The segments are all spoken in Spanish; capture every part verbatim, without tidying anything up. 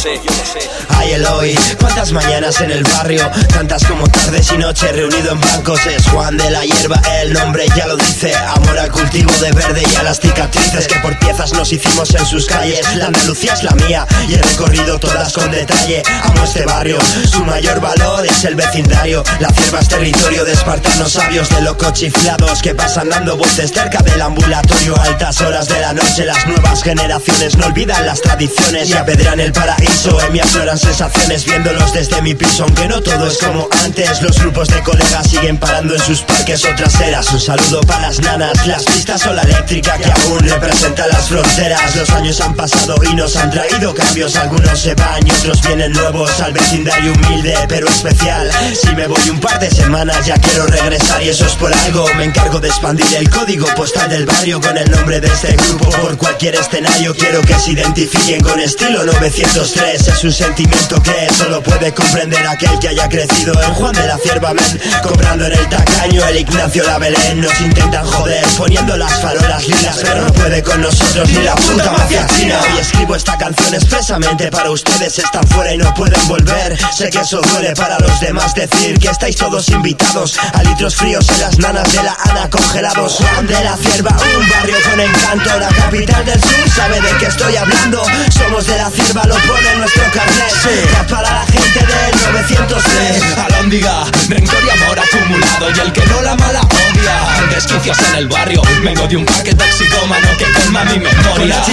sé, yo lo sé. Ay, Eloy, cuántas mañanas en el barrio, tantas como tardes y noches reunido en bancos. Es Juan de la Hierba, el nombre ya lo dice. Amor al cultivo de verde y a las cicatrices que por piezas nos hicimos en sus calles. La Andalucía es la mía y he recorrido todas con detalle. Amo este barrio, su mayor valor es el vecindario. La Cierva es territorio de espartanos sabios, de locos chiflados que pasan dando vueltas cerca del ambulatorio. A altas horas de la noche las nuevas generaciones no olvidan las tradiciones y apedrean el paraíso. En mí afloran sensaciones viéndolos desde mi piso, aunque no todo es como antes. Los grupos de colegas siguen parando en sus parques otras eras. Un saludo para las nanas, las pistas o la eléctrica que aún representa las fronteras. Los años han pasado y nos han traído cambios. Algunos se van y otros vienen nuevos al vecindario humilde pero especial. Si me voy un par de semanas ya quiero regresar y eso es por algo. Me encargo de expandir el código postal del barrio con el nombre de este grupo por cualquier escenario. Quiero que se identifiquen con estilo novecientos tres. Es un sentimiento que solo puede comprender aquel que haya crecido en Juan de la Cierva, men. Comprando en el tacaño el Ignacio la Belén. Nos intentan joder poniendo las farolas lilas, pero no puede con nosotros ni la puta mafia china. Hoy escribo esta canción expresamente para ustedes. Están fuera y no pueden volver. Sé que eso duele para los demás decir que estáis todos invitados a litros fríos en las nanas de la Ana congelados. Juan de la Cierva, un barrio con encanto. La capital del sur sabe de qué estoy hablando. Somos de la Cierva, lo pone en nuestro carnet. Sí. Para la gente del novecientos tres. Alhóndiga, rencor y amor acumulado, y el que no la mala odia. Resquicios en el barrio, vengo de un parque toxicómano que colma mi memoria.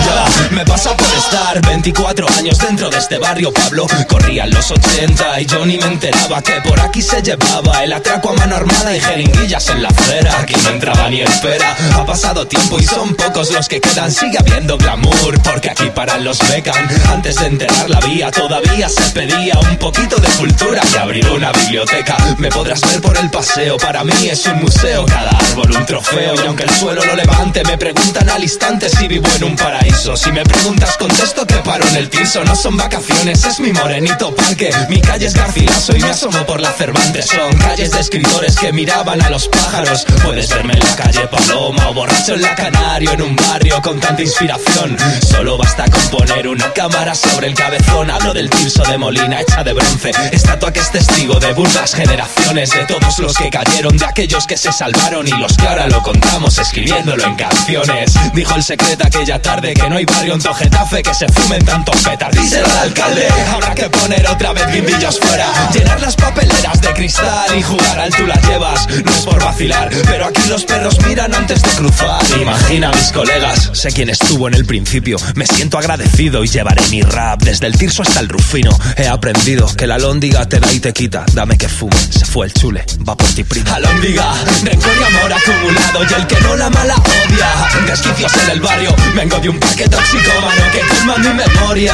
Ya me pasa por estar veinticuatro años dentro de este barrio, Pablo. Corrían los ochenta y yo ni me enteraba que por aquí se llevaba el atraco a mano armada y jeringuillas en la acera. Aquí no entraba ni espera. Ha pasado tiempo y son pocos los que quedan. Sigue habiendo glamour porque aquí paran los becan. Antes de enterrar la vía todavía se pedía un poquito de cultura y abrir una biblioteca. Me podrás ver por el paseo, para mí es un museo. Cada árbol un trofeo y aunque el suelo lo levante me preguntan al instante si vivo en un paraíso. Si me preguntas contesto que paro en el Tirso. No son vacaciones, es mi morenito parque. Mi calle es Garcilaso y me asomo por la Cervantes. Son calles de escritores que miraban a los pájaros. Puedes verme en la calle Paloma o borracho en la Canario, en un barrio con tanta inspiración. Solo basta con poner una cámara sobre el cabezón. Hablo del Tirso de Molina hecha de bronce, estatua que es testigo de burdas generaciones, de todos los que cayeron, de aquellos que se salvaron y los que ahora lo contamos escribiéndolo en canciones. Dijo el secreto aquella tarde que no hay barrio en Getafe que se fumen tantos petas. Díselo al alcalde, habrá que poner otra vez guindillos fuera, llenar las papeleras de cristal y jugar al tú las llevas. No es por vacilar, pero aquí los perros miran antes de cruzar. Imagina a mis colegas, sé quién estuvo en el principio. Me siento agradecido y llevaré mi rap desde el Tirso hasta el Rufino. He aprendido que la alhóndiga te da y te quita. Dame que fume, se fue el chule, va por ti prima. Alhóndiga, rencor y amor acumulado, y el que no la mala odia. Resquicios en el barrio, vengo de un parque toxicómano que colma mi memoria.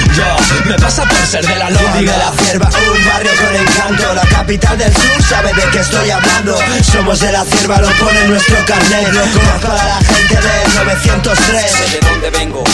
Yo, me pasa por ser de la alhóndiga. De la Cierva, un barrio con encanto. La capital del sur sabe de qué estoy hablando. Somos de la Cierva, lo pone en nuestro carnet. Loco para la gente del novecientos tres. Sé de dónde vengo,